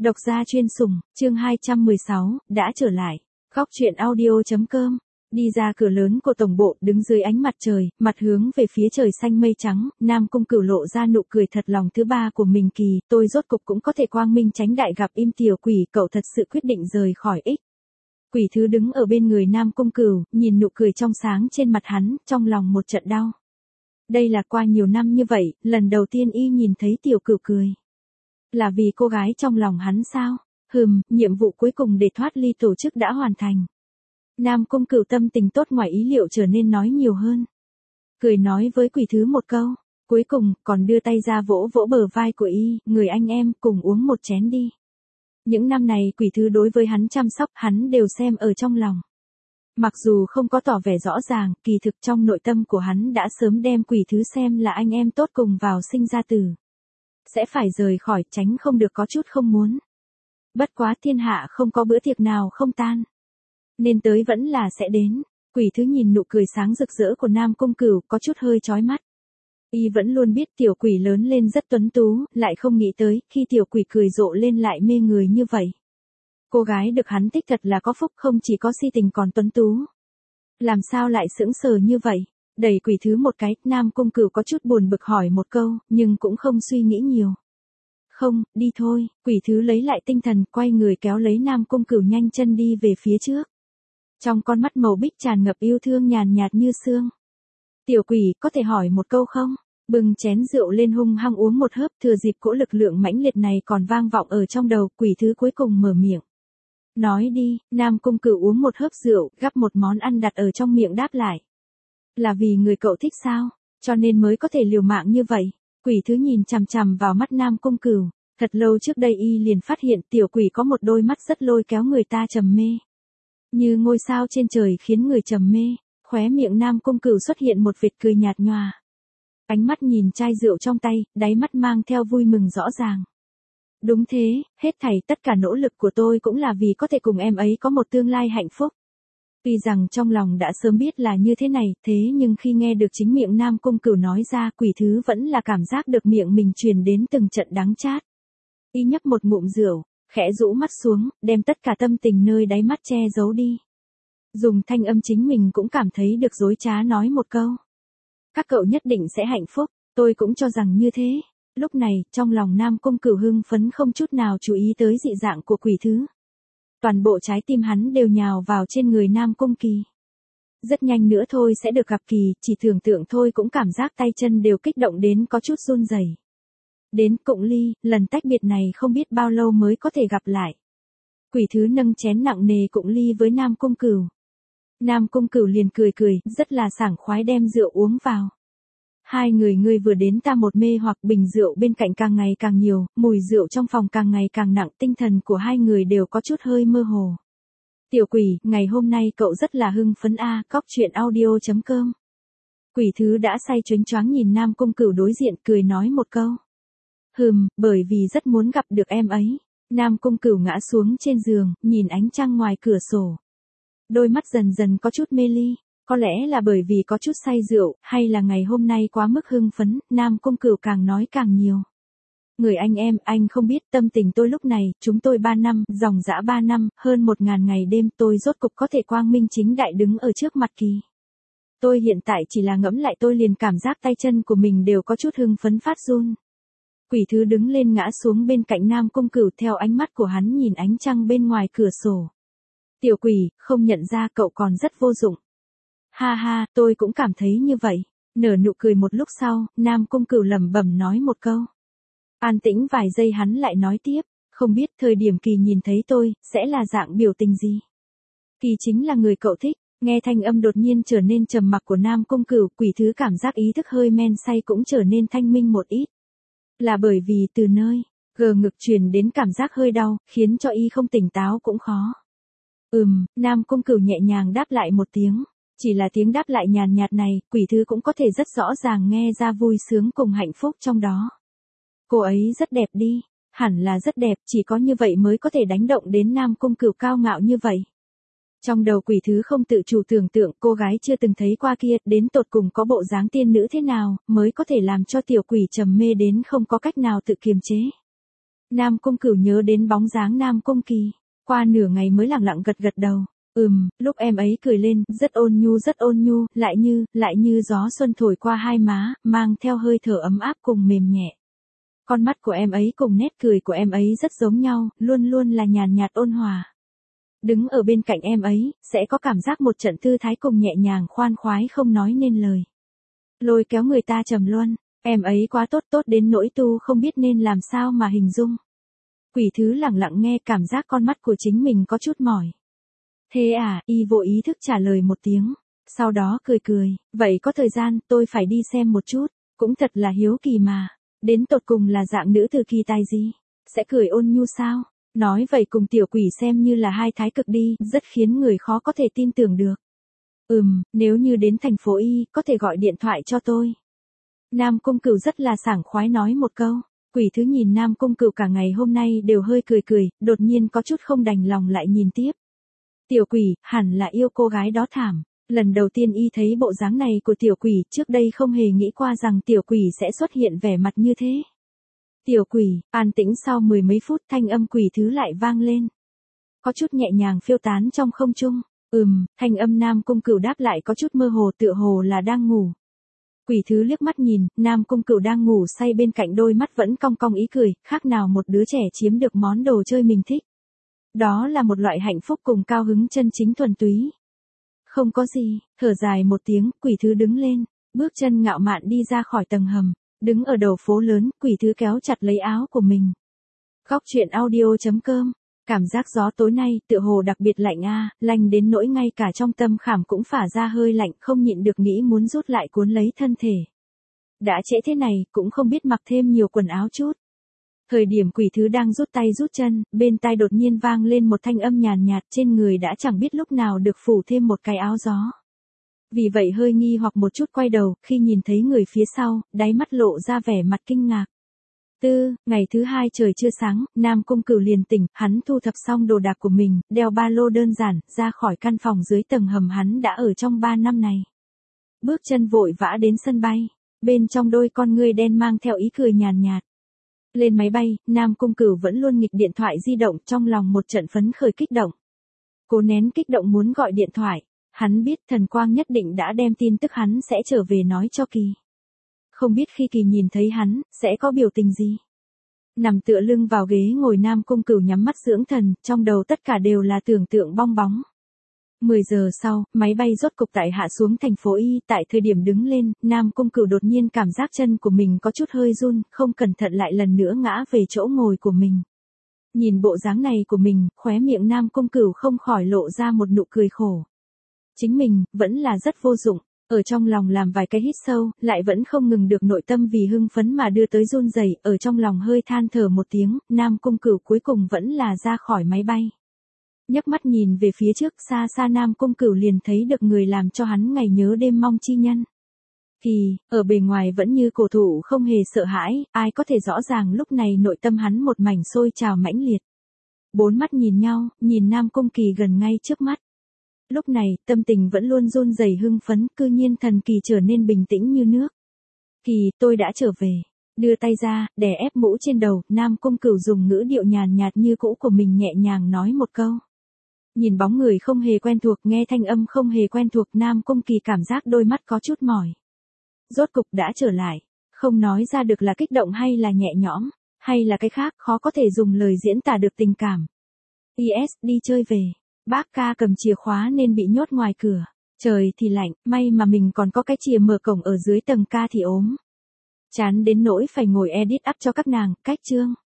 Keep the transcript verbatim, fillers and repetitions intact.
Độc gia chuyên sủng, chương hai trăm mười sáu, đã trở lại. Góc truyện audio.com. Đi ra cửa lớn của tổng bộ, đứng dưới ánh mặt trời, mặt hướng về phía trời xanh mây trắng, Nam Cung Cửu lộ ra nụ cười thật lòng thứ ba của mình. Kỳ, tôi rốt cục cũng có thể quang minh tránh đại gặp Im tiểu quỷ, cậu thật sự quyết định rời khỏi ích. Quỷ thứ đứng ở bên người Nam Cung Cửu, nhìn nụ cười trong sáng trên mặt hắn, trong lòng một trận đau. Đây là qua nhiều năm như vậy, lần đầu tiên y nhìn thấy tiểu Cửu cười. Là vì cô gái trong lòng hắn sao? Hừm, nhiệm vụ cuối cùng để thoát ly tổ chức đã hoàn thành. Nam Cung Cửu tâm tình tốt ngoài ý liệu trở nên nói nhiều hơn. Cười nói với quỷ thứ một câu, cuối cùng còn đưa tay ra vỗ vỗ bờ vai của y, người anh em cùng uống một chén đi. Những năm này quỷ thứ đối với hắn chăm sóc hắn đều xem ở trong lòng. Mặc dù không có tỏ vẻ rõ ràng, kỳ thực trong nội tâm của hắn đã sớm đem quỷ thứ xem là anh em tốt cùng vào sinh ra tử. Sẽ phải rời khỏi, tránh không được có chút không muốn. Bất quá thiên hạ không có bữa tiệc nào không tan. Nên tới vẫn là sẽ đến. Quỷ thứ nhìn nụ cười sáng rực rỡ của Nam Cung Cửu có chút hơi chói mắt. Y vẫn luôn biết tiểu quỷ lớn lên rất tuấn tú, lại không nghĩ tới khi tiểu quỷ cười rộ lên lại mê người như vậy. Cô gái được hắn thích thật là có phúc, không chỉ có si tình còn tuấn tú. Làm sao lại sững sờ như vậy? Đẩy quỷ thứ một cái, Nam Cung Cửu có chút buồn bực hỏi một câu, nhưng cũng không suy nghĩ nhiều. Không, đi thôi. Quỷ thứ lấy lại tinh thần, quay người kéo lấy Nam Cung Cửu nhanh chân đi về phía trước. Trong con mắt màu bích tràn ngập yêu thương nhàn nhạt như sương. Tiểu quỷ, có thể hỏi một câu không? Bưng chén rượu lên hung hăng uống một hớp, thừa dịp cỗ lực lượng mãnh liệt này còn vang vọng ở trong đầu, quỷ thứ cuối cùng mở miệng. Nói đi. Nam Cung Cửu uống một hớp rượu, gắp một món ăn đặt ở trong miệng đáp lại. Là vì người cậu thích sao? Cho nên mới có thể liều mạng như vậy. Quỷ thứ nhìn chằm chằm vào mắt Nam Cung Cửu. Thật lâu trước đây y liền phát hiện tiểu quỷ có một đôi mắt rất lôi kéo người ta trầm mê. Như ngôi sao trên trời khiến người trầm mê. Khóe miệng Nam Cung Cửu xuất hiện một vệt cười nhạt nhòa. Ánh mắt nhìn chai rượu trong tay, đáy mắt mang theo vui mừng rõ ràng. Đúng thế, hết thảy tất cả nỗ lực của tôi cũng là vì có thể cùng em ấy có một tương lai hạnh phúc. Tuy rằng trong lòng đã sớm biết là như thế này, thế nhưng khi nghe được chính miệng Nam Cung Cửu nói ra, quỷ thứ vẫn là cảm giác được miệng mình truyền đến từng trận đắng chát. Y nhấp một ngụm rượu, khẽ rũ mắt xuống, đem tất cả tâm tình nơi đáy mắt che giấu đi. Dùng thanh âm chính mình cũng cảm thấy được dối trá nói một câu. Các cậu nhất định sẽ hạnh phúc, tôi cũng cho rằng như thế. Lúc này, trong lòng Nam Cung Cửu hưng phấn không chút nào chú ý tới dị dạng của quỷ thứ. Toàn bộ trái tim hắn đều nhào vào trên người Nam Cung Kỳ. Rất nhanh nữa thôi sẽ được gặp Kỳ, chỉ tưởng tượng thôi cũng cảm giác tay chân đều kích động đến có chút run rẩy. Đến Cụng Ly, lần tách biệt này không biết bao lâu mới có thể gặp lại. Quỷ thứ nâng chén nặng nề Cụng Ly với Nam Cung Cửu. Nam Cung Cửu liền cười cười, rất là sảng khoái đem rượu uống vào. Hai người ngươi vừa đến ta một mê hoặc, bình rượu bên cạnh càng ngày càng nhiều, mùi rượu trong phòng càng ngày càng nặng, tinh thần của hai người đều có chút hơi mơ hồ. Tiểu quỷ, ngày hôm nay cậu rất là hưng phấn a, à, góc truyện audio.com. Quỷ thứ đã say choáng choáng nhìn Nam Cung Cửu đối diện, cười nói một câu. Hừm, bởi vì rất muốn gặp được em ấy. Nam Cung Cửu ngã xuống trên giường, nhìn ánh trăng ngoài cửa sổ. Đôi mắt dần dần có chút mê ly. Có lẽ là bởi vì có chút say rượu, hay là ngày hôm nay quá mức hưng phấn, Nam Cung Cửu càng nói càng nhiều. Người anh em, anh không biết tâm tình tôi lúc này, chúng tôi ba năm, dòng dã ba năm, hơn một ngàn ngày đêm, tôi rốt cục có thể quang minh chính đại đứng ở trước mặt Kỳ. Tôi hiện tại chỉ là ngẫm lại tôi liền cảm giác tay chân của mình đều có chút hưng phấn phát run. Quỷ thứ đứng lên ngã xuống bên cạnh Nam Cung Cửu, theo ánh mắt của hắn nhìn ánh trăng bên ngoài cửa sổ. Tiểu quỷ, không nhận ra cậu còn rất vô dụng. Ha ha, tôi cũng cảm thấy như vậy. Nở nụ cười một lúc sau, Nam Cung Cửu lẩm bẩm nói một câu. An tĩnh vài giây hắn lại nói tiếp, không biết thời điểm Kỳ nhìn thấy tôi, sẽ là dạng biểu tình gì. Kỳ chính là người cậu thích. Nghe thanh âm đột nhiên trở nên trầm mặc của Nam Cung Cửu, quỷ thứ cảm giác ý thức hơi men say cũng trở nên thanh minh một ít. Là bởi vì từ nơi gờ ngực truyền đến cảm giác hơi đau, khiến cho y không tỉnh táo cũng khó. Ừm, Nam Cung Cửu nhẹ nhàng đáp lại một tiếng. Chỉ là tiếng đáp lại nhàn nhạt này, quỷ thứ cũng có thể rất rõ ràng nghe ra vui sướng cùng hạnh phúc trong đó. Cô ấy rất đẹp đi, hẳn là rất đẹp, chỉ có như vậy mới có thể đánh động đến Nam Cung Cửu cao ngạo như vậy. Trong đầu quỷ thứ không tự chủ tưởng tượng cô gái chưa từng thấy qua kia, đến tột cùng có bộ dáng tiên nữ thế nào, mới có thể làm cho tiểu quỷ trầm mê đến không có cách nào tự kiềm chế. Nam Cung Cửu nhớ đến bóng dáng Nam Cung Kỳ, qua nửa ngày mới lặng lặng gật gật đầu. Ừm, lúc em ấy cười lên, rất ôn nhu rất ôn nhu, lại như, lại như gió xuân thổi qua hai má, mang theo hơi thở ấm áp cùng mềm nhẹ. Con mắt của em ấy cùng nét cười của em ấy rất giống nhau, luôn luôn là nhàn nhạt ôn hòa. Đứng ở bên cạnh em ấy, sẽ có cảm giác một trận tư thái cùng nhẹ nhàng khoan khoái không nói nên lời. Lôi kéo người ta trầm luân, em ấy quá tốt tốt đến nỗi tu không biết nên làm sao mà hình dung. Quỷ thứ lặng lặng nghe cảm giác con mắt của chính mình có chút mỏi. Thế à, y vô ý thức trả lời một tiếng, sau đó cười cười, vậy có thời gian tôi phải đi xem một chút, cũng thật là hiếu kỳ mà, đến tột cùng là dạng nữ từ kỳ tài gì, sẽ cười ôn nhu sao, nói vậy cùng tiểu quỷ xem như là hai thái cực đi, rất khiến người khó có thể tin tưởng được. Ừm, nếu như đến thành phố Y, có thể gọi điện thoại cho tôi. Nam Cung Cửu rất là sảng khoái nói một câu. Quỷ thứ nhìn Nam Cung Cửu cả ngày hôm nay đều hơi cười cười, đột nhiên có chút không đành lòng lại nhìn tiếp. Tiểu quỷ, hẳn là yêu cô gái đó thảm. Lần đầu tiên y thấy bộ dáng này của tiểu quỷ, trước đây không hề nghĩ qua rằng tiểu quỷ sẽ xuất hiện vẻ mặt như thế. Tiểu quỷ, an tĩnh sau mười mấy phút thanh âm quỷ thứ lại vang lên. Có chút nhẹ nhàng phiêu tán trong không trung. Ừm, thanh âm Nam Cung Cửu đáp lại có chút mơ hồ tựa hồ là đang ngủ. Quỷ thứ liếc mắt nhìn, Nam Cung Cửu đang ngủ say bên cạnh đôi mắt vẫn cong cong ý cười, khác nào một đứa trẻ chiếm được món đồ chơi mình thích. Đó là một loại hạnh phúc cùng cao hứng chân chính thuần túy. Không có gì, thở dài một tiếng, quỷ thứ đứng lên, bước chân ngạo mạn đi ra khỏi tầng hầm, đứng ở đầu phố lớn, quỷ thứ kéo chặt lấy áo của mình. Góc truyện audio chấm com. Cảm giác gió tối nay tựa hồ đặc biệt lạnh a, à, lạnh đến nỗi ngay cả trong tâm khảm cũng phả ra hơi lạnh, không nhịn được nghĩ muốn rút lại cuốn lấy thân thể. Đã trễ thế này, cũng không biết mặc thêm nhiều quần áo chút. Thời điểm quỷ thứ đang rút tay rút chân, bên tai đột nhiên vang lên một thanh âm nhàn nhạt, trên người đã chẳng biết lúc nào được phủ thêm một cái áo gió. Vì vậy hơi nghi hoặc một chút quay đầu, khi nhìn thấy người phía sau, đáy mắt lộ ra vẻ mặt kinh ngạc. Tư, ngày thứ hai trời chưa sáng, Nam Cung Cửu liền tỉnh, hắn thu thập xong đồ đạc của mình, đeo ba lô đơn giản, ra khỏi căn phòng dưới tầng hầm hắn đã ở trong ba năm này. Bước chân vội vã đến sân bay, bên trong đôi con ngươi đen mang theo ý cười nhàn nhạt. Lên máy bay, Nam Cung Cửu vẫn luôn nghịch điện thoại di động, trong lòng một trận phấn khởi kích động. Cố nén kích động muốn gọi điện thoại, hắn biết Thần Quang nhất định đã đem tin tức hắn sẽ trở về nói cho Kỳ. Không biết khi Kỳ nhìn thấy hắn, sẽ có biểu tình gì. Nằm tựa lưng vào ghế ngồi Nam Cung Cửu nhắm mắt dưỡng thần, trong đầu tất cả đều là tưởng tượng bong bóng. mười giờ sau, máy bay rốt cục tại hạ xuống thành phố Y, tại thời điểm đứng lên, Nam Cung Cửu đột nhiên cảm giác chân của mình có chút hơi run, không cẩn thận lại lần nữa ngã về chỗ ngồi của mình. Nhìn bộ dáng này của mình, khóe miệng Nam Cung Cửu không khỏi lộ ra một nụ cười khổ. Chính mình, vẫn là rất vô dụng. Ở trong lòng làm vài cái hít sâu, lại vẫn không ngừng được nội tâm vì hưng phấn mà đưa tới run rẩy, ở trong lòng hơi than thở một tiếng, Nam Cung Cửu cuối cùng vẫn là ra khỏi máy bay. Nhấc mắt nhìn về phía trước, xa xa Nam Cung Cửu liền thấy được người làm cho hắn ngày nhớ đêm mong chi nhân. Kỳ, ở bề ngoài vẫn như cổ thụ không hề sợ hãi, ai có thể rõ ràng lúc này nội tâm hắn một mảnh sôi trào mãnh liệt. Bốn mắt nhìn nhau, nhìn Nam Cung Kỳ gần ngay trước mắt. Lúc này, tâm tình vẫn luôn run rẩy hưng phấn, cư nhiên thần kỳ trở nên bình tĩnh như nước. Kỳ, tôi đã trở về. Đưa tay ra, đè ép mũ trên đầu, Nam Cung Cửu dùng ngữ điệu nhàn nhạt như cũ của mình nhẹ nhàng nói một câu. Nhìn bóng người không hề quen thuộc, nghe thanh âm không hề quen thuộc, Nam Cung Kỳ cảm giác đôi mắt có chút mỏi. Rốt cục đã trở lại, không nói ra được là kích động hay là nhẹ nhõm, hay là cái khác, khó có thể dùng lời diễn tả được tình cảm. Yes, đi chơi về. Bác ca cầm chìa khóa nên bị nhốt ngoài cửa. Trời thì lạnh, may mà mình còn có cái chìa mở cổng ở dưới tầng ca thì ốm. Chán đến nỗi phải ngồi edit up cho các nàng, cách chương.